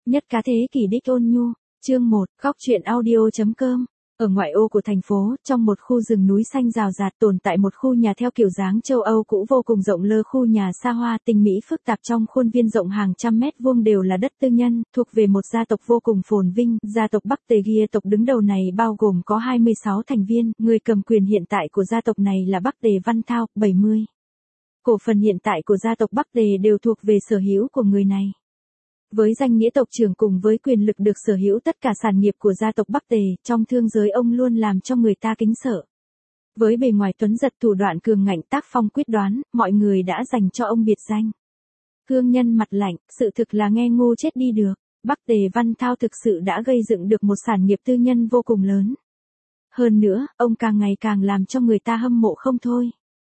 Nhất cá thế kỷ đích ôn nhu, chương 1, góc truyện audio.com. Ở ngoại ô của thành phố, trong một khu rừng núi xanh rào rạt tồn tại một khu nhà theo kiểu dáng châu Âu cũ vô cùng rộng lơ. Khu nhà xa hoa tinh mỹ phức tạp trong khuôn viên rộng hàng trăm mét vuông đều là đất tư nhân, thuộc về một gia tộc vô cùng phồn vinh. Gia tộc Bắc Tề Gia tộc đứng đầu này bao gồm có 26 thành viên, người cầm quyền hiện tại của gia tộc này là Bắc Tề Văn Thao, 70. Cổ phần hiện tại của gia tộc Bắc Tề đều thuộc về sở hữu của người này. Với danh nghĩa tộc trưởng cùng với quyền lực được sở hữu tất cả sản nghiệp của gia tộc Bắc Tề, trong thương giới ông luôn làm cho người ta kính sợ. Với bề ngoài tuấn giật, thủ đoạn cường ngạnh, tác phong quyết đoán, mọi người đã dành cho ông biệt danh cương nhân mặt lạnh. Sự thực là nghe ngu chết đi được. Bắc Tề Văn Thao thực sự đã gây dựng được một sản nghiệp tư nhân vô cùng lớn. Hơn nữa, ông càng ngày càng làm cho người ta hâm mộ không thôi.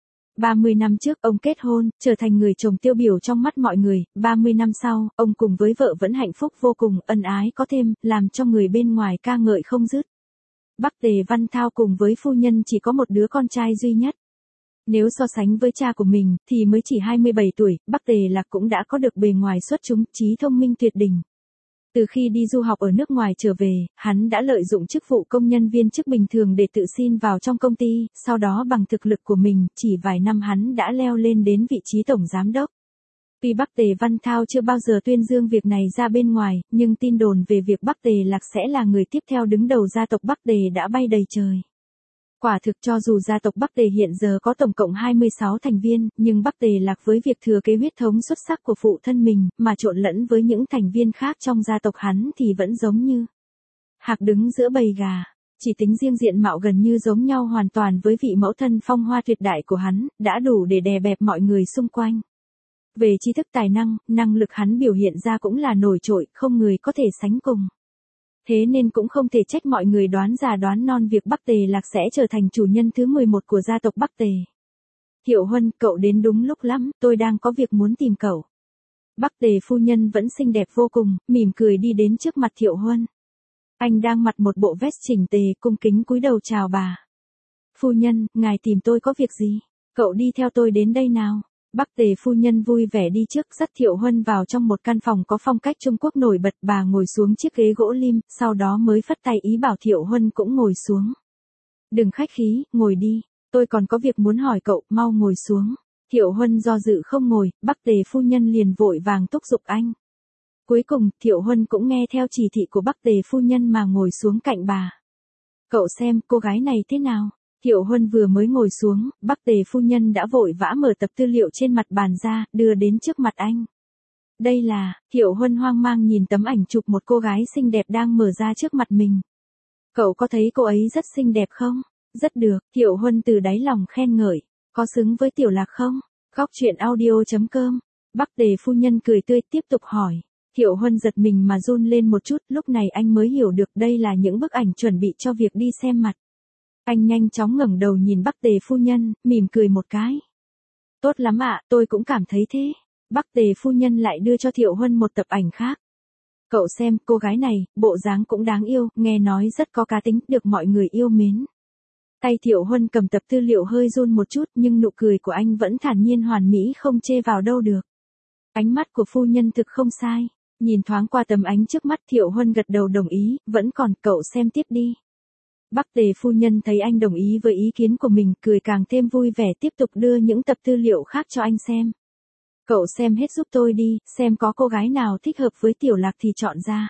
30 năm trước ông kết hôn, trở thành người chồng tiêu biểu trong mắt mọi người. 30 năm sau, ông cùng với vợ vẫn hạnh phúc vô cùng, ân ái có thêm, làm cho người bên ngoài ca ngợi không dứt. Bắc Tề Văn Thao cùng với phu nhân chỉ có một đứa con trai duy nhất. Nếu so sánh với cha của mình, thì mới chỉ 27 tuổi, Bắc Tề Lạc cũng đã có được bề ngoài xuất chúng, trí thông minh tuyệt đỉnh. Từ khi đi du học ở nước ngoài trở về, hắn đã lợi dụng chức vụ công nhân viên chức bình thường để tự xin vào trong công ty, sau đó bằng thực lực của mình, chỉ vài năm hắn đã leo lên đến vị trí tổng giám đốc. Tuy Bắc Tề Văn Thao chưa bao giờ tuyên dương việc này ra bên ngoài, nhưng tin đồn về việc Bắc Tề Lạc sẽ là người tiếp theo đứng đầu gia tộc Bắc Tề đã bay đầy trời. Quả thực cho dù gia tộc Bắc Tề hiện giờ có tổng cộng 26 thành viên, nhưng Bắc Tề Lạc với việc thừa kế huyết thống xuất sắc của phụ thân mình, mà trộn lẫn với những thành viên khác trong gia tộc hắn thì vẫn giống như hạc đứng giữa bầy gà. Chỉ tính riêng diện mạo gần như giống nhau hoàn toàn với vị mẫu thân phong hoa tuyệt đại của hắn, đã đủ để đè bẹp mọi người xung quanh. Về tri thức tài năng, năng lực hắn biểu hiện ra cũng là nổi trội, không người có thể sánh cùng. Thế nên cũng không thể trách mọi người đoán già đoán non việc Bắc Tề Lạc sẽ trở thành chủ nhân thứ 11 của gia tộc Bắc Tề. Thiệu Huân, cậu đến đúng lúc lắm, tôi đang có việc muốn tìm cậu. Bắc Tề phu nhân vẫn xinh đẹp vô cùng, mỉm cười đi đến trước mặt Thiệu Huân. Anh đang mặc một bộ vest chỉnh tề, cung kính cúi đầu chào bà. Phu nhân, ngài tìm tôi có việc gì? Cậu đi theo tôi đến đây nào. Bắc Tề phu nhân vui vẻ đi trước, dắt Thiệu Huân vào trong một căn phòng có phong cách Trung Quốc nổi bật. Bà ngồi xuống chiếc ghế gỗ lim, sau đó mới phất tay ý bảo Thiệu Huân cũng ngồi xuống. Đừng khách khí, ngồi đi, tôi còn có việc muốn hỏi cậu, mau ngồi xuống. Thiệu Huân do dự không ngồi, Bắc Tề phu nhân liền vội vàng thúc giục anh. Cuối cùng, Thiệu Huân cũng nghe theo chỉ thị của Bắc Tề phu nhân mà ngồi xuống cạnh bà. Cậu xem, cô gái này thế nào? Thiệu Huân vừa mới ngồi xuống, Bắc Tề phu nhân đã vội vã mở tập tư liệu trên mặt bàn ra, đưa đến trước mặt anh. Đây là, Thiệu Huân hoang mang nhìn tấm ảnh chụp một cô gái xinh đẹp đang mở ra trước mặt mình. Cậu có thấy cô ấy rất xinh đẹp không? Rất được, Thiệu Huân từ đáy lòng khen ngợi. Có xứng với Tiểu Lạc không? Góc truyện audio.com. Bắc Tề phu nhân cười tươi tiếp tục hỏi. Thiệu Huân giật mình mà run lên một chút, lúc này anh mới hiểu được đây là những bức ảnh chuẩn bị cho việc đi xem mặt. Anh nhanh chóng ngẩng đầu nhìn Bắc Tề phu nhân, mỉm cười một cái. Tốt lắm ạ, tôi cũng cảm thấy thế. Bắc Tề phu nhân lại đưa cho Thiệu Huân một tập ảnh khác. Cậu xem, cô gái này, bộ dáng cũng đáng yêu, nghe nói rất có cá tính, được mọi người yêu mến. Tay Thiệu Huân cầm tập tư liệu hơi run một chút, nhưng nụ cười của anh vẫn thản nhiên hoàn mỹ, không chê vào đâu được. Ánh mắt của phu nhân thực không sai. Nhìn thoáng qua tấm ảnh trước mắt, Thiệu Huân gật đầu đồng ý, vẫn còn, cậu xem tiếp đi. Bắc Tề phu nhân thấy anh đồng ý với ý kiến của mình, cười càng thêm vui vẻ, tiếp tục đưa những tập tư liệu khác cho anh xem. Cậu xem hết giúp tôi đi, xem có cô gái nào thích hợp với Tiểu Lạc thì chọn ra.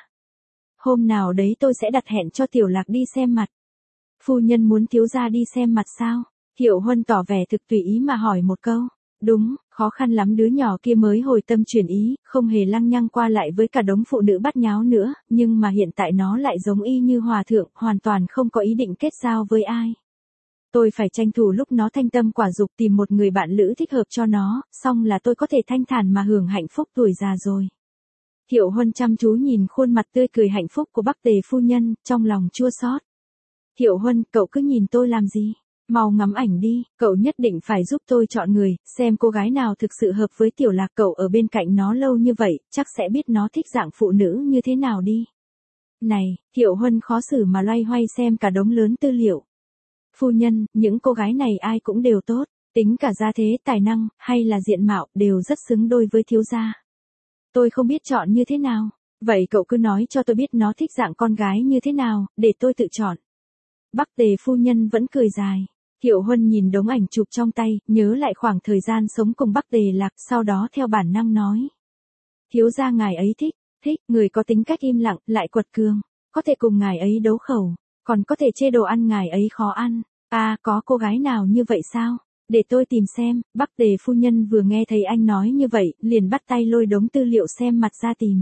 Hôm nào đấy tôi sẽ đặt hẹn cho Tiểu Lạc đi xem mặt. Phu nhân muốn thiếu gia đi xem mặt sao? Thiệu Huân tỏ vẻ thực tùy ý mà hỏi một câu. Đúng, khó khăn lắm đứa nhỏ kia mới hồi tâm chuyển ý, không hề lăng nhăng qua lại với cả đống phụ nữ bắt nháo nữa, nhưng mà hiện tại nó lại giống y như hòa thượng, hoàn toàn không có ý định kết giao với ai. Tôi phải tranh thủ lúc nó thanh tâm quả dục tìm một người bạn lữ thích hợp cho nó, xong là tôi có thể thanh thản mà hưởng hạnh phúc tuổi già rồi. Thiệu Huân chăm chú nhìn khuôn mặt tươi cười hạnh phúc của Bắc Tề phu nhân, trong lòng chua xót. Thiệu Huân, cậu cứ nhìn tôi làm gì? Mau ngắm ảnh đi, cậu nhất định phải giúp tôi chọn người, xem cô gái nào thực sự hợp với Tiểu Lạc. Cậu ở bên cạnh nó lâu như vậy, chắc sẽ biết nó thích dạng phụ nữ như thế nào đi. Này, Thiệu Huân khó xử mà loay hoay xem cả đống lớn tư liệu. Phu nhân, những cô gái này ai cũng đều tốt, tính cả gia thế, tài năng, hay là diện mạo, đều rất xứng đôi với thiếu gia. Tôi không biết chọn như thế nào. Vậy cậu cứ nói cho tôi biết nó thích dạng con gái như thế nào, để tôi tự chọn. Bắc Tề phu nhân vẫn cười dài. Thiệu Huân nhìn đống ảnh chụp trong tay, nhớ lại khoảng thời gian sống cùng Bắc Tề Lạc, sau đó theo bản năng nói. Thiếu gia ngài ấy thích, người có tính cách im lặng, lại quật cường, có thể cùng ngài ấy đấu khẩu, còn có thể chê đồ ăn ngài ấy khó ăn. À, có cô gái nào như vậy sao? Để tôi tìm xem. Bắc Tề phu nhân vừa nghe thấy anh nói như vậy, liền bắt tay lôi đống tư liệu xem mặt ra tìm.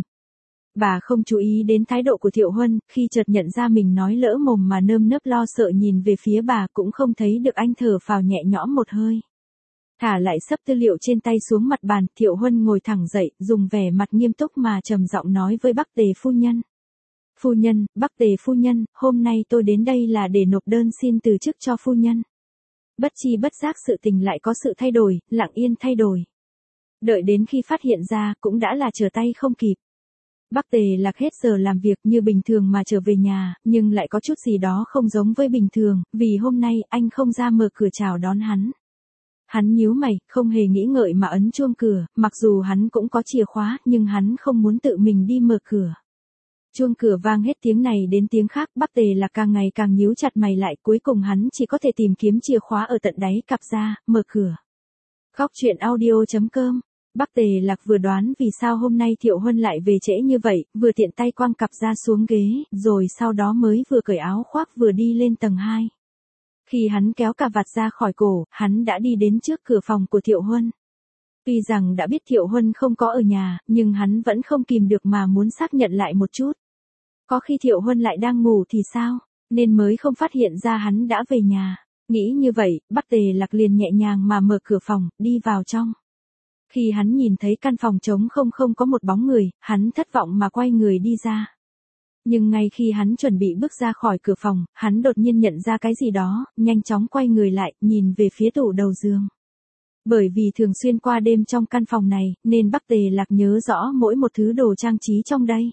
Bà không chú ý đến thái độ của Thiệu Huân, khi chợt nhận ra mình nói lỡ mồm mà nơm nớp lo sợ nhìn về phía bà cũng không thấy được anh thở phào nhẹ nhõm một hơi. Thả lại sấp tư liệu trên tay xuống mặt bàn, Thiệu Huân ngồi thẳng dậy, dùng vẻ mặt nghiêm túc mà trầm giọng nói với Bắc Tề phu nhân. Phu nhân, Bắc Tề phu nhân, hôm nay tôi đến đây là để nộp đơn xin từ chức cho phu nhân. Bất chi bất giác sự tình lại có sự thay đổi, lặng yên thay đổi. Đợi đến khi phát hiện ra cũng đã là trở tay không kịp. Bắc Tề Lạc hết giờ làm việc như bình thường mà trở về nhà, nhưng lại có chút gì đó không giống với bình thường, vì hôm nay anh không ra mở cửa chào đón hắn. Hắn nhíu mày, không hề nghĩ ngợi mà ấn chuông cửa, mặc dù hắn cũng có chìa khóa, nhưng hắn không muốn tự mình đi mở cửa. Chuông cửa vang hết tiếng này đến tiếng khác, Bắc Tề Lạc càng ngày càng nhíu chặt mày lại, cuối cùng hắn chỉ có thể tìm kiếm chìa khóa ở tận đáy cặp ra, mở cửa. Góc truyện audio.com. Bắc Tề Lạc vừa đoán vì sao hôm nay Thiệu Huân lại về trễ như vậy, vừa tiện tay quăng cặp ra xuống ghế, rồi sau đó mới vừa cởi áo khoác vừa đi lên tầng 2. Khi hắn kéo cà vạt ra khỏi cổ, hắn đã đi đến trước cửa phòng của Thiệu Huân. Tuy rằng đã biết Thiệu Huân không có ở nhà, nhưng hắn vẫn không kìm được mà muốn xác nhận lại một chút. Có khi Thiệu Huân lại đang ngủ thì sao, nên mới không phát hiện ra hắn đã về nhà. Nghĩ như vậy, Bắc Tề Lạc liền nhẹ nhàng mà mở cửa phòng, đi vào trong. Khi hắn nhìn thấy căn phòng trống không có một bóng người, hắn thất vọng mà quay người đi ra. Nhưng ngay khi hắn chuẩn bị bước ra khỏi cửa phòng, hắn đột nhiên nhận ra cái gì đó, nhanh chóng quay người lại, nhìn về phía tủ đầu giường. Bởi vì thường xuyên qua đêm trong căn phòng này, nên Bắc Tề Lạc nhớ rõ mỗi một thứ đồ trang trí trong đây.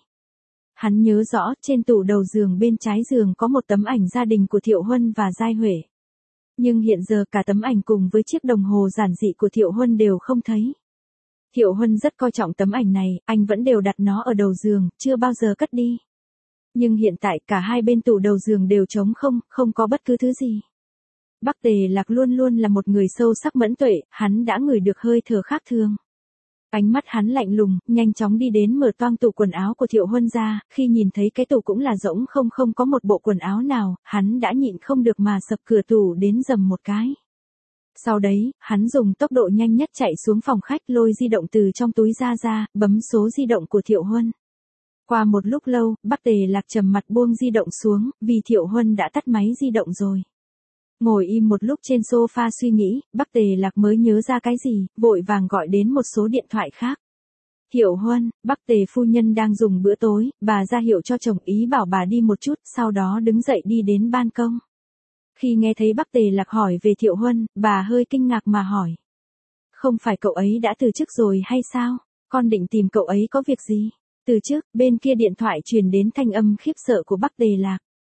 Hắn nhớ rõ, trên tủ đầu giường bên trái giường có một tấm ảnh gia đình của Thiệu Huân và Giai Huệ. Nhưng hiện giờ cả tấm ảnh cùng với chiếc đồng hồ giản dị của Thiệu Huân đều không thấy. Thiệu Huân rất coi trọng tấm ảnh này, anh vẫn đều đặt nó ở đầu giường, chưa bao giờ cất đi. Nhưng hiện tại cả hai bên tủ đầu giường đều trống không, không có bất cứ thứ gì. Bắc Tề Lạc luôn luôn là một người sâu sắc mẫn tuệ, hắn đã ngửi được hơi thở khác thường. Ánh mắt hắn lạnh lùng, nhanh chóng đi đến mở toang tủ quần áo của Thiệu Huân ra, khi nhìn thấy cái tủ cũng là rỗng không có một bộ quần áo nào, hắn đã nhịn không được mà sập cửa tủ đến dầm một cái. Sau đấy, hắn dùng tốc độ nhanh nhất chạy xuống phòng khách lôi di động từ trong túi ra, bấm số di động của Thiệu Huân. Qua một lúc lâu, Bắc Tề Lạc trầm mặt buông di động xuống, vì Thiệu Huân đã tắt máy di động rồi. Ngồi im một lúc trên sofa suy nghĩ, Bắc Tề Lạc mới nhớ ra cái gì, vội vàng gọi đến một số điện thoại khác. Thiệu Huân, Bắc Tề phu nhân đang dùng bữa tối, bà ra hiệu cho chồng ý bảo bà đi một chút, sau đó đứng dậy đi đến ban công. Khi nghe thấy Bắc Tề Lạc hỏi về Thiệu Huân, bà hơi kinh ngạc mà hỏi. Không phải cậu ấy đã từ chức rồi hay sao? Con định tìm cậu ấy có việc gì? Từ chức, bên kia điện thoại truyền đến thanh âm khiếp sợ của Bắc Tề Lạc.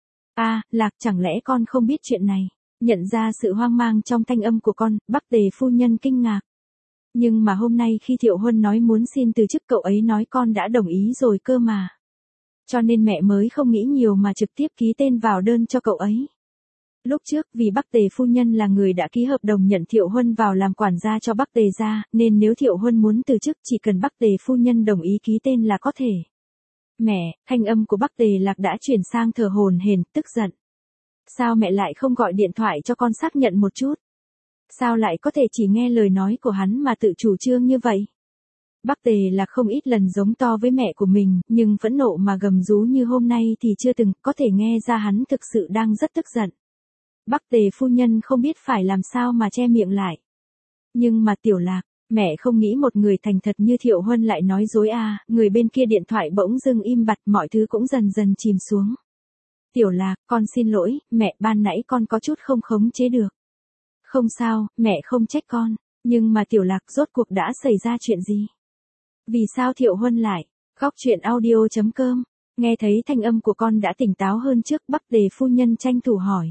À, Lạc, chẳng lẽ con không biết chuyện này? Nhận ra sự hoang mang trong thanh âm của con, Bắc Tề phu nhân kinh ngạc. Nhưng mà hôm nay khi Thiệu Huân nói muốn xin từ chức cậu ấy nói con đã đồng ý rồi cơ mà. Cho nên mẹ mới không nghĩ nhiều mà trực tiếp ký tên vào đơn cho cậu ấy. Lúc trước, vì Bắc Tề phu nhân là người đã ký hợp đồng nhận Thiệu Huân vào làm quản gia cho Bắc Tề gia, nên nếu Thiệu Huân muốn từ chức chỉ cần Bắc Tề phu nhân đồng ý ký tên là có thể. Mẹ, thanh âm của Bắc Tề Lạc đã chuyển sang thở hổn hển, tức giận. Sao mẹ lại không gọi điện thoại cho con xác nhận một chút? Sao lại có thể chỉ nghe lời nói của hắn mà tự chủ trương như vậy? Bắc Tề Lạc không ít lần giống to với mẹ của mình, nhưng phẫn nộ mà gầm rú như hôm nay thì chưa từng, có thể nghe ra hắn thực sự đang rất tức giận. Bắc Tề phu nhân không biết phải làm sao mà che miệng lại. Nhưng mà Tiểu Lạc, mẹ không nghĩ một người thành thật như Thiệu Huân lại nói dối à, người bên kia điện thoại bỗng dưng im bặt, mọi thứ cũng dần dần chìm xuống. Tiểu Lạc, con xin lỗi, mẹ ban nãy con có chút không khống chế được. Không sao, mẹ không trách con, nhưng mà Tiểu Lạc rốt cuộc đã xảy ra chuyện gì? Vì sao Thiệu Huân lại? Góc truyện audio.com, nghe thấy thanh âm của con đã tỉnh táo hơn trước, Bắc Tề phu nhân tranh thủ hỏi.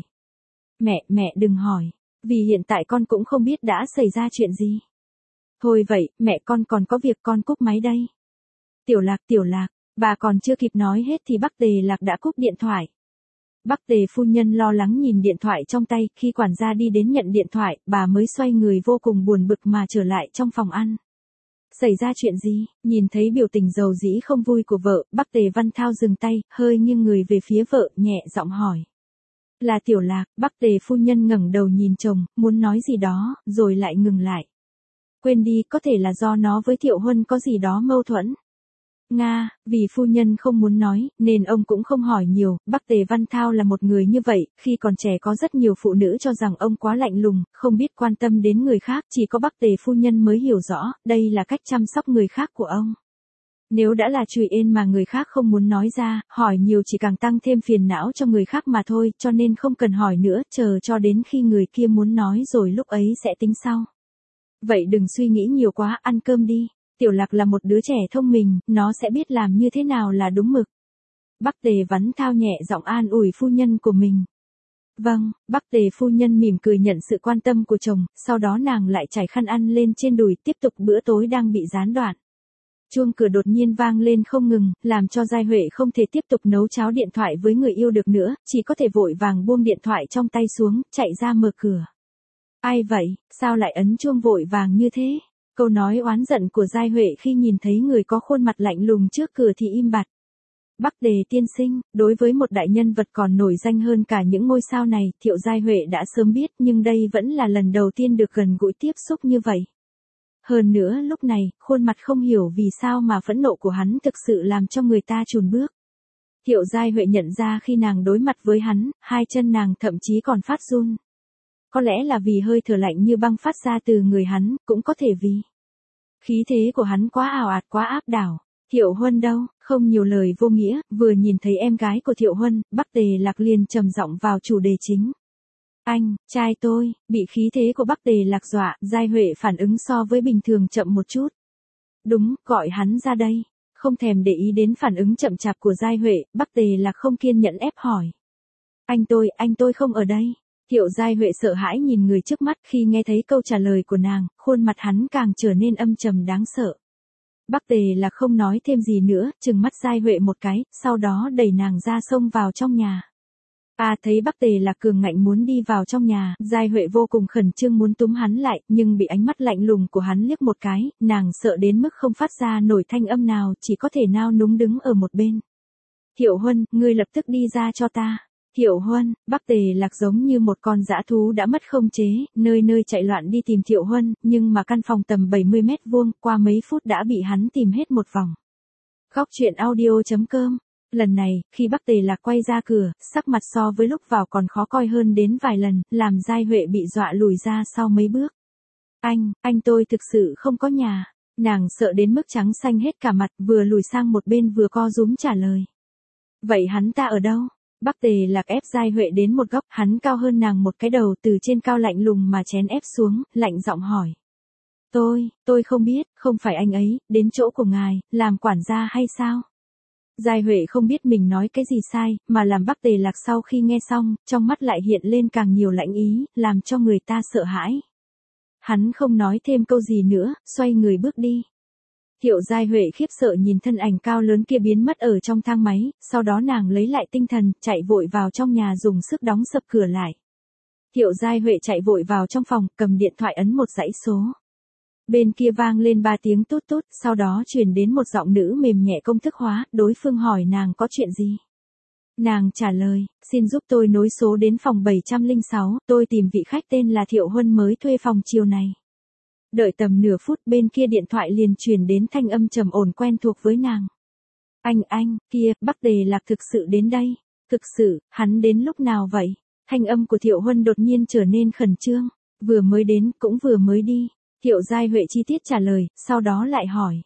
Mẹ đừng hỏi, vì hiện tại con cũng không biết đã xảy ra chuyện gì. Thôi vậy, mẹ con còn có việc con cúp máy đây. Tiểu Lạc, Bà còn chưa kịp nói hết thì Bắc Tề Lạc đã cúp điện thoại. Bắc Tề phu nhân lo lắng nhìn điện thoại trong tay, khi quản gia đi đến nhận điện thoại, bà mới xoay người vô cùng buồn bực mà trở lại trong phòng ăn. Xảy ra chuyện gì? Nhìn thấy biểu tình dầu dĩ không vui của vợ, Bắc Tề Văn Thao dừng tay, hơi nghiêng người về phía vợ, nhẹ giọng hỏi. Là Tiểu Lạc. Bắc Tề phu nhân ngẩng đầu nhìn chồng, muốn nói gì đó, rồi lại ngừng lại. Quên đi, có thể là do nó với Thiệu Huân có gì đó mâu thuẫn. Nga, vì phu nhân không muốn nói, nên ông cũng không hỏi nhiều. Bắc Tề Văn Thao là một người như vậy, khi còn trẻ có rất nhiều phụ nữ cho rằng ông quá lạnh lùng, không biết quan tâm đến người khác, chỉ có Bắc Tề phu nhân mới hiểu rõ, đây là cách chăm sóc người khác của ông. Nếu đã là chùy ên mà người khác không muốn nói ra, hỏi nhiều chỉ càng tăng thêm phiền não cho người khác mà thôi, cho nên không cần hỏi nữa, chờ cho đến khi người kia muốn nói rồi lúc ấy sẽ tính sau. Vậy đừng suy nghĩ nhiều quá, ăn cơm đi. Tiểu Lạc là một đứa trẻ thông minh, nó sẽ biết làm như thế nào là đúng mực. Bắc Tề Văn Thao nhẹ giọng an ủi phu nhân của mình. Vâng, Bắc Tề phu nhân mỉm cười nhận sự quan tâm của chồng, sau đó nàng lại trải khăn ăn lên trên đùi, tiếp tục bữa tối đang bị gián đoạn. Chuông cửa đột nhiên vang lên không ngừng, làm cho Giai Huệ không thể tiếp tục nấu cháo điện thoại với người yêu được nữa, chỉ có thể vội vàng buông điện thoại trong tay xuống, chạy ra mở cửa. Ai vậy, sao lại ấn chuông vội vàng như thế? Câu nói oán giận của Giai Huệ khi nhìn thấy người có khuôn mặt lạnh lùng trước cửa thì im bặt. Bắc Tề tiên sinh, đối với một đại nhân vật còn nổi danh hơn cả những ngôi sao này, Thiệu Giai Huệ đã sớm biết, nhưng đây vẫn là lần đầu tiên được gần gũi tiếp xúc như vậy. Hơn nữa lúc này, khuôn mặt không hiểu vì sao mà phẫn nộ của hắn thực sự làm cho người ta chùn bước. Thiệu Giai Huệ nhận ra khi nàng đối mặt với hắn, hai chân nàng thậm chí còn phát run. Có lẽ là vì hơi thở lạnh như băng phát ra từ người hắn, cũng có thể vì khí thế của hắn quá ào ạt, quá áp đảo. Thiệu Huân đâu? Không nhiều lời vô nghĩa, vừa nhìn thấy em gái của Thiệu Huân, Bắc Tề Lạc liền trầm giọng vào chủ đề chính. Anh, trai tôi, bị khí thế của Bắc Tề Lạc dọa, Giai Huệ phản ứng so với bình thường chậm một chút. Đúng, gọi hắn ra đây. Không thèm để ý đến phản ứng chậm chạp của Giai Huệ, Bắc Tề Lạc không kiên nhẫn ép hỏi. Anh tôi không ở đây. Thiệu Giai Huệ sợ hãi nhìn người trước mắt, khi nghe thấy câu trả lời của nàng, khuôn mặt hắn càng trở nên âm trầm đáng sợ. Bắc Tề Lạc không nói thêm gì nữa, trừng mắt Giai Huệ một cái, sau đó đẩy nàng ra xông vào trong nhà. Thấy Bắc Tề Lạc cường ngạnh muốn đi vào trong nhà, Giai Huệ vô cùng khẩn trương muốn túm hắn lại, nhưng bị ánh mắt lạnh lùng của hắn liếc một cái, nàng sợ đến mức không phát ra nổi thanh âm nào, chỉ có thể nao núng đứng ở một bên. Thiệu Huân, ngươi lập tức đi ra cho ta. Thiệu Huân. Bắc Tề Lạc giống như một con dã thú đã mất không chế, nơi nơi chạy loạn đi tìm Thiệu Huân, nhưng mà căn phòng tầm 70 mét vuông, qua mấy phút đã bị hắn tìm hết một vòng. Góc truyện audio.com. Lần này, khi Bắc Tề Lạc quay ra cửa, sắc mặt so với lúc vào còn khó coi hơn đến vài lần, làm Giai Huệ bị dọa lùi ra sau mấy bước. Anh tôi thực sự không có nhà. Nàng sợ đến mức trắng xanh hết cả mặt, vừa lùi sang một bên vừa co rúm trả lời. Vậy hắn ta ở đâu? Bắc Tề Lạc ép Giai Huệ đến một góc, hắn cao hơn nàng một cái đầu, từ trên cao lạnh lùng mà chén ép xuống, lạnh giọng hỏi. Tôi không biết, không phải anh ấy, đến chỗ của ngài, làm quản gia hay sao? Giai Huệ không biết mình nói cái gì sai, mà làm Bắc Tề Lạc sau khi nghe xong, trong mắt lại hiện lên càng nhiều lãnh ý, làm cho người ta sợ hãi. Hắn không nói thêm câu gì nữa, xoay người bước đi. Thiệu Giai Huệ khiếp sợ nhìn thân ảnh cao lớn kia biến mất ở trong thang máy, sau đó nàng lấy lại tinh thần, chạy vội vào trong nhà dùng sức đóng sập cửa lại. Thiệu Giai Huệ chạy vội vào trong phòng, cầm điện thoại ấn một dãy số. Bên kia vang lên 3 tiếng tút tút, sau đó truyền đến một giọng nữ mềm nhẹ công thức hóa, đối phương hỏi nàng có chuyện gì. Nàng trả lời, xin giúp tôi nối số đến phòng 706, tôi tìm vị khách tên là Thiệu Huân mới thuê phòng chiều này. Đợi tầm nửa phút bên kia điện thoại liền truyền đến thanh âm trầm ổn quen thuộc với nàng. Anh, kia, Bắc Tề Lạc thực sự đến đây. Thực sự, hắn đến lúc nào vậy? Thanh âm của Thiệu Huân đột nhiên trở nên khẩn trương. Vừa mới đến, cũng vừa mới đi. Thiệu Giai Huệ chi tiết trả lời, sau đó lại hỏi.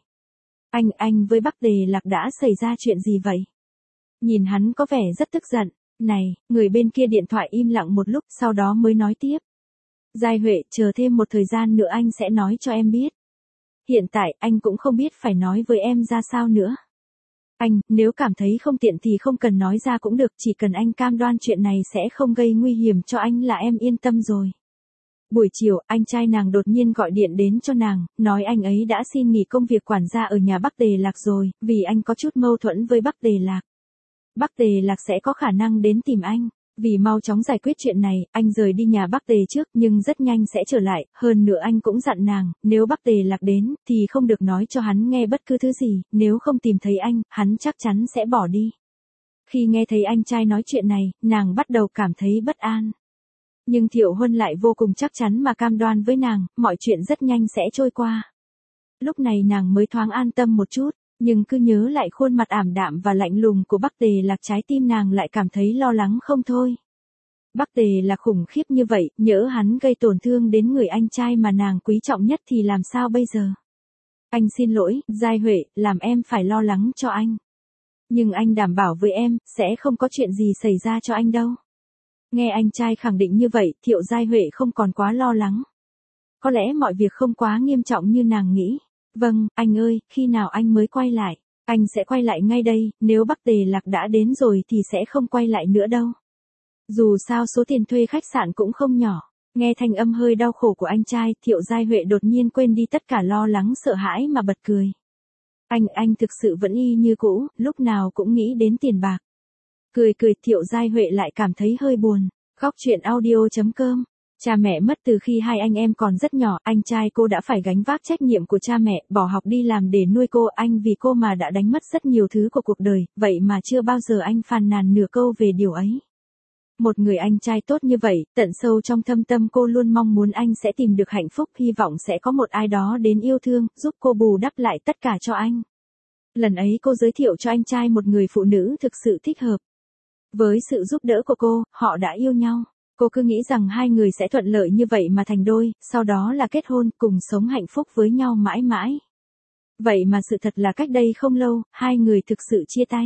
Anh với Bắc Tề Lạc đã xảy ra chuyện gì vậy? Nhìn hắn có vẻ rất tức giận. Này, người bên kia điện thoại im lặng một lúc, sau đó mới nói tiếp. Giai Huệ, chờ thêm một thời gian nữa anh sẽ nói cho em biết. Hiện tại, anh cũng không biết phải nói với em ra sao nữa. Anh, nếu cảm thấy không tiện thì không cần nói ra cũng được, chỉ cần anh cam đoan chuyện này sẽ không gây nguy hiểm cho anh là em yên tâm rồi. Buổi chiều, anh trai nàng đột nhiên gọi điện đến cho nàng, nói anh ấy đã xin nghỉ công việc quản gia ở nhà Bắc Tề Lạc rồi, vì anh có chút mâu thuẫn với Bắc Tề Lạc. Bắc Tề Lạc sẽ có khả năng đến tìm anh. Vì mau chóng giải quyết chuyện này, anh rời đi nhà Bắc Tề trước nhưng rất nhanh sẽ trở lại, hơn nữa anh cũng dặn nàng, nếu Bắc Tề Lạc đến, thì không được nói cho hắn nghe bất cứ thứ gì, nếu không tìm thấy anh, hắn chắc chắn sẽ bỏ đi. Khi nghe thấy anh trai nói chuyện này, nàng bắt đầu cảm thấy bất an. Nhưng Thiệu Huân lại vô cùng chắc chắn mà cam đoan với nàng, mọi chuyện rất nhanh sẽ trôi qua. Lúc này nàng mới thoáng an tâm một chút, nhưng cứ nhớ lại khuôn mặt ảm đạm và lạnh lùng của Bắc Tề Lạc, trái tim nàng lại cảm thấy lo lắng không thôi. Bắc Tề Lạc khủng khiếp như vậy, nhỡ hắn gây tổn thương đến người anh trai mà nàng quý trọng nhất thì làm sao bây giờ? Anh xin lỗi, Giai Huệ, làm em phải lo lắng cho anh. Nhưng anh đảm bảo với em, sẽ không có chuyện gì xảy ra cho anh đâu. Nghe anh trai khẳng định như vậy, Thiệu Giai Huệ không còn quá lo lắng. Có lẽ mọi việc không quá nghiêm trọng như nàng nghĩ. Vâng, anh ơi, khi nào anh mới quay lại? Anh sẽ quay lại ngay đây, nếu Bắc Tề Lạc đã đến rồi thì sẽ không quay lại nữa đâu. Dù sao số tiền thuê khách sạn cũng không nhỏ. Nghe thanh âm hơi đau khổ của anh trai, Thiệu Giai Huệ đột nhiên quên đi tất cả lo lắng sợ hãi mà bật cười. Anh thực sự vẫn y như cũ, lúc nào cũng nghĩ đến tiền bạc. Cười Thiệu Giai Huệ lại cảm thấy hơi buồn. Góc truyện audio.com. Cha mẹ mất từ khi hai anh em còn rất nhỏ, anh trai cô đã phải gánh vác trách nhiệm của cha mẹ, bỏ học đi làm để nuôi cô, anh vì cô mà đã đánh mất rất nhiều thứ của cuộc đời, vậy mà chưa bao giờ anh phàn nàn nửa câu về điều ấy. Một người anh trai tốt như vậy, tận sâu trong thâm tâm cô luôn mong muốn anh sẽ tìm được hạnh phúc, hy vọng sẽ có một ai đó đến yêu thương, giúp cô bù đắp lại tất cả cho anh. Lần ấy cô giới thiệu cho anh trai một người phụ nữ thực sự thích hợp. Với sự giúp đỡ của cô, họ đã yêu nhau. Cô cứ nghĩ rằng hai người sẽ thuận lợi như vậy mà thành đôi, sau đó là kết hôn, cùng sống hạnh phúc với nhau mãi mãi. Vậy mà sự thật là cách đây không lâu, hai người thực sự chia tay.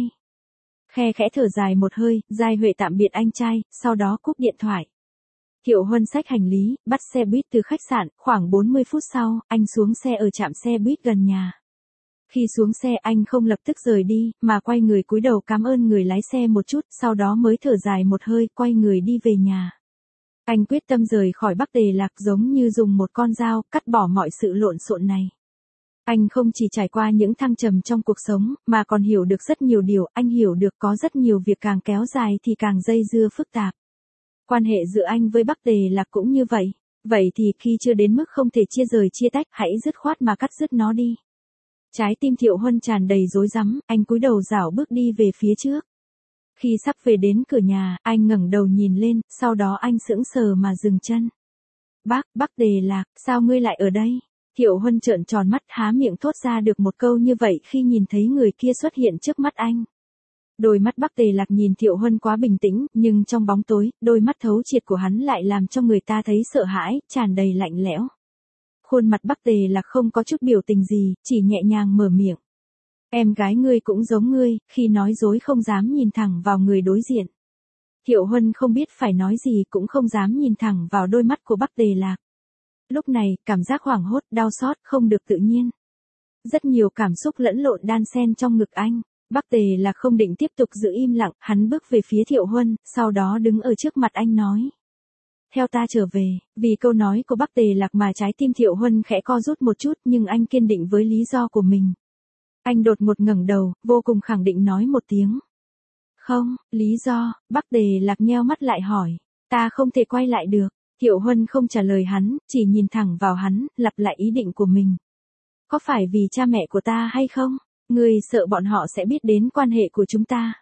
Khe khẽ thở dài một hơi, Giai Huệ tạm biệt anh trai, sau đó cúp điện thoại. Thiệu Huân xách hành lý, bắt xe buýt từ khách sạn, khoảng 40 phút sau, anh xuống xe ở trạm xe buýt gần nhà. Khi xuống xe anh không lập tức rời đi, mà quay người cúi đầu cảm ơn người lái xe một chút, sau đó mới thở dài một hơi, quay người đi về nhà. Anh quyết tâm rời khỏi Bắc Tề Lạc giống như dùng một con dao, cắt bỏ mọi sự lộn xộn này. Anh không chỉ trải qua những thăng trầm trong cuộc sống, mà còn hiểu được rất nhiều điều, anh hiểu được có rất nhiều việc càng kéo dài thì càng dây dưa phức tạp. Quan hệ giữa anh với Bắc Tề Lạc cũng như vậy. Vậy thì khi chưa đến mức không thể chia rời chia tách, hãy dứt khoát mà cắt dứt nó đi. Trái tim Thiệu Huân tràn đầy rối rắm, anh cúi đầu rảo bước đi về phía trước. Khi sắp về đến cửa nhà, anh ngẩng đầu nhìn lên, sau đó anh sững sờ mà dừng chân. Bắc Tề Lạc, sao ngươi lại ở đây? Thiệu Huân trợn tròn mắt há miệng thốt ra được một câu như vậy khi nhìn thấy người kia xuất hiện trước mắt anh. Đôi mắt Bắc Tề Lạc nhìn Thiệu Huân quá bình tĩnh, nhưng trong bóng tối, đôi mắt thấu triệt của hắn lại làm cho người ta thấy sợ hãi, tràn đầy lạnh lẽo. Khuôn mặt Bắc Tề Lạc không có chút biểu tình gì, chỉ nhẹ nhàng mở miệng. Em gái ngươi cũng giống ngươi, khi nói dối không dám nhìn thẳng vào người đối diện. Thiệu Huân không biết phải nói gì cũng không dám nhìn thẳng vào đôi mắt của Bắc Tề Lạc. Lúc này, cảm giác hoảng hốt, đau xót, không được tự nhiên. Rất nhiều cảm xúc lẫn lộn đan xen trong ngực anh. Bắc Tề Lạc không định tiếp tục giữ im lặng, hắn bước về phía Thiệu Huân, sau đó đứng ở trước mặt anh nói. Theo ta trở về, vì câu nói của Bắc Tề Lạc mà trái tim Thiệu Huân khẽ co rút một chút nhưng anh kiên định với lý do của mình. Anh đột ngột ngẩng đầu, vô cùng khẳng định nói một tiếng. Không, lý do, Bắc Tề Lạc nheo mắt lại hỏi. Ta không thể quay lại được. Thiệu Huân không trả lời hắn, chỉ nhìn thẳng vào hắn, lặp lại ý định của mình. Có phải vì cha mẹ của ta hay không? Ngươi sợ bọn họ sẽ biết đến quan hệ của chúng ta.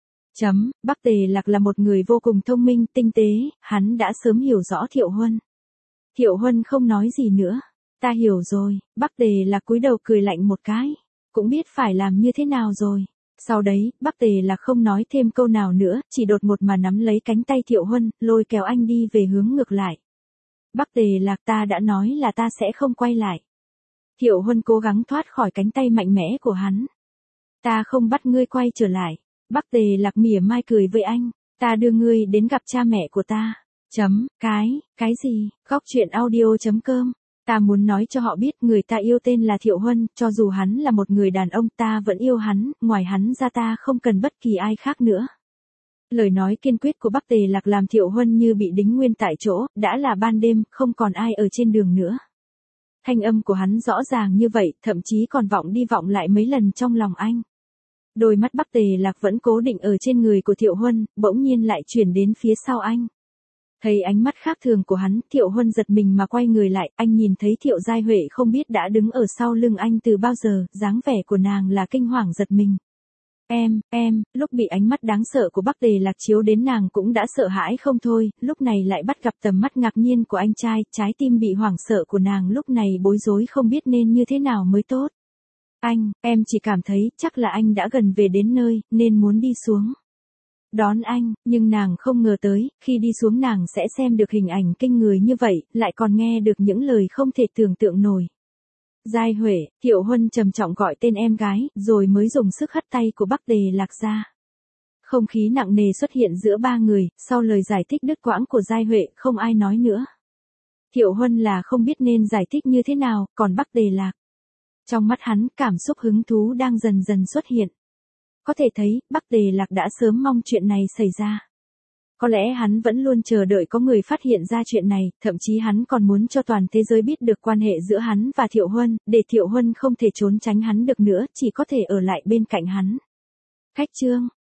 Bắc Tề Lạc là một người vô cùng thông minh, tinh tế, hắn đã sớm hiểu rõ Thiệu Huân. Thiệu Huân không nói gì nữa. Ta hiểu rồi, Bắc Tề Lạc cúi đầu cười lạnh một cái. Cũng biết phải làm như thế nào rồi. Sau đấy, Bắc Tề Lạc không nói thêm câu nào nữa, chỉ đột một mà nắm lấy cánh tay Thiệu Huân, lôi kéo anh đi về hướng ngược lại. Bắc Tề Lạc, ta đã nói là ta sẽ không quay lại. Thiệu Huân cố gắng thoát khỏi cánh tay mạnh mẽ của hắn. Ta không bắt ngươi quay trở lại. Bắc Tề Lạc mỉa mai cười với anh. Ta đưa ngươi đến gặp cha mẹ của ta. Cái gì? Góc truyện audio.com. Ta muốn nói cho họ biết người ta yêu tên là Thiệu Huân, cho dù hắn là một người đàn ông ta vẫn yêu hắn, ngoài hắn ra ta không cần bất kỳ ai khác nữa. Lời nói kiên quyết của Bắc Tề Lạc làm Thiệu Huân như bị đính nguyên tại chỗ, đã là ban đêm, không còn ai ở trên đường nữa. Thanh âm của hắn rõ ràng như vậy, thậm chí còn vọng đi vọng lại mấy lần trong lòng anh. Đôi mắt Bắc Tề Lạc vẫn cố định ở trên người của Thiệu Huân, bỗng nhiên lại chuyển đến phía sau anh. Thấy ánh mắt khác thường của hắn, Thiệu Huân giật mình mà quay người lại, anh nhìn thấy Thiệu Giai Huệ không biết đã đứng ở sau lưng anh từ bao giờ, dáng vẻ của nàng là kinh hoàng giật mình. Lúc bị ánh mắt đáng sợ của Bắc Tề Lạc chiếu đến nàng cũng đã sợ hãi không thôi, lúc này lại bắt gặp tầm mắt ngạc nhiên của anh trai, trái tim bị hoảng sợ của nàng lúc này bối rối không biết nên như thế nào mới tốt. Em chỉ cảm thấy chắc là anh đã gần về đến nơi, nên muốn đi xuống đón anh, nhưng nàng không ngờ tới, khi đi xuống nàng sẽ xem được hình ảnh kinh người như vậy, lại còn nghe được những lời không thể tưởng tượng nổi. Giai Huệ, Thiệu Huân trầm trọng gọi tên em gái, rồi mới dùng sức hất tay của Bắc Tề Lạc ra. Không khí nặng nề xuất hiện giữa ba người, sau lời giải thích đứt quãng của Giai Huệ, không ai nói nữa. Thiệu Huân là không biết nên giải thích như thế nào, còn Bắc Tề Lạc. Trong mắt hắn, cảm xúc hứng thú đang dần dần xuất hiện. Có thể thấy, Bắc Tề Lạc đã sớm mong chuyện này xảy ra. Có lẽ hắn vẫn luôn chờ đợi có người phát hiện ra chuyện này, thậm chí hắn còn muốn cho toàn thế giới biết được quan hệ giữa hắn và Thiệu Huân, để Thiệu Huân không thể trốn tránh hắn được nữa, chỉ có thể ở lại bên cạnh hắn. Khách trương,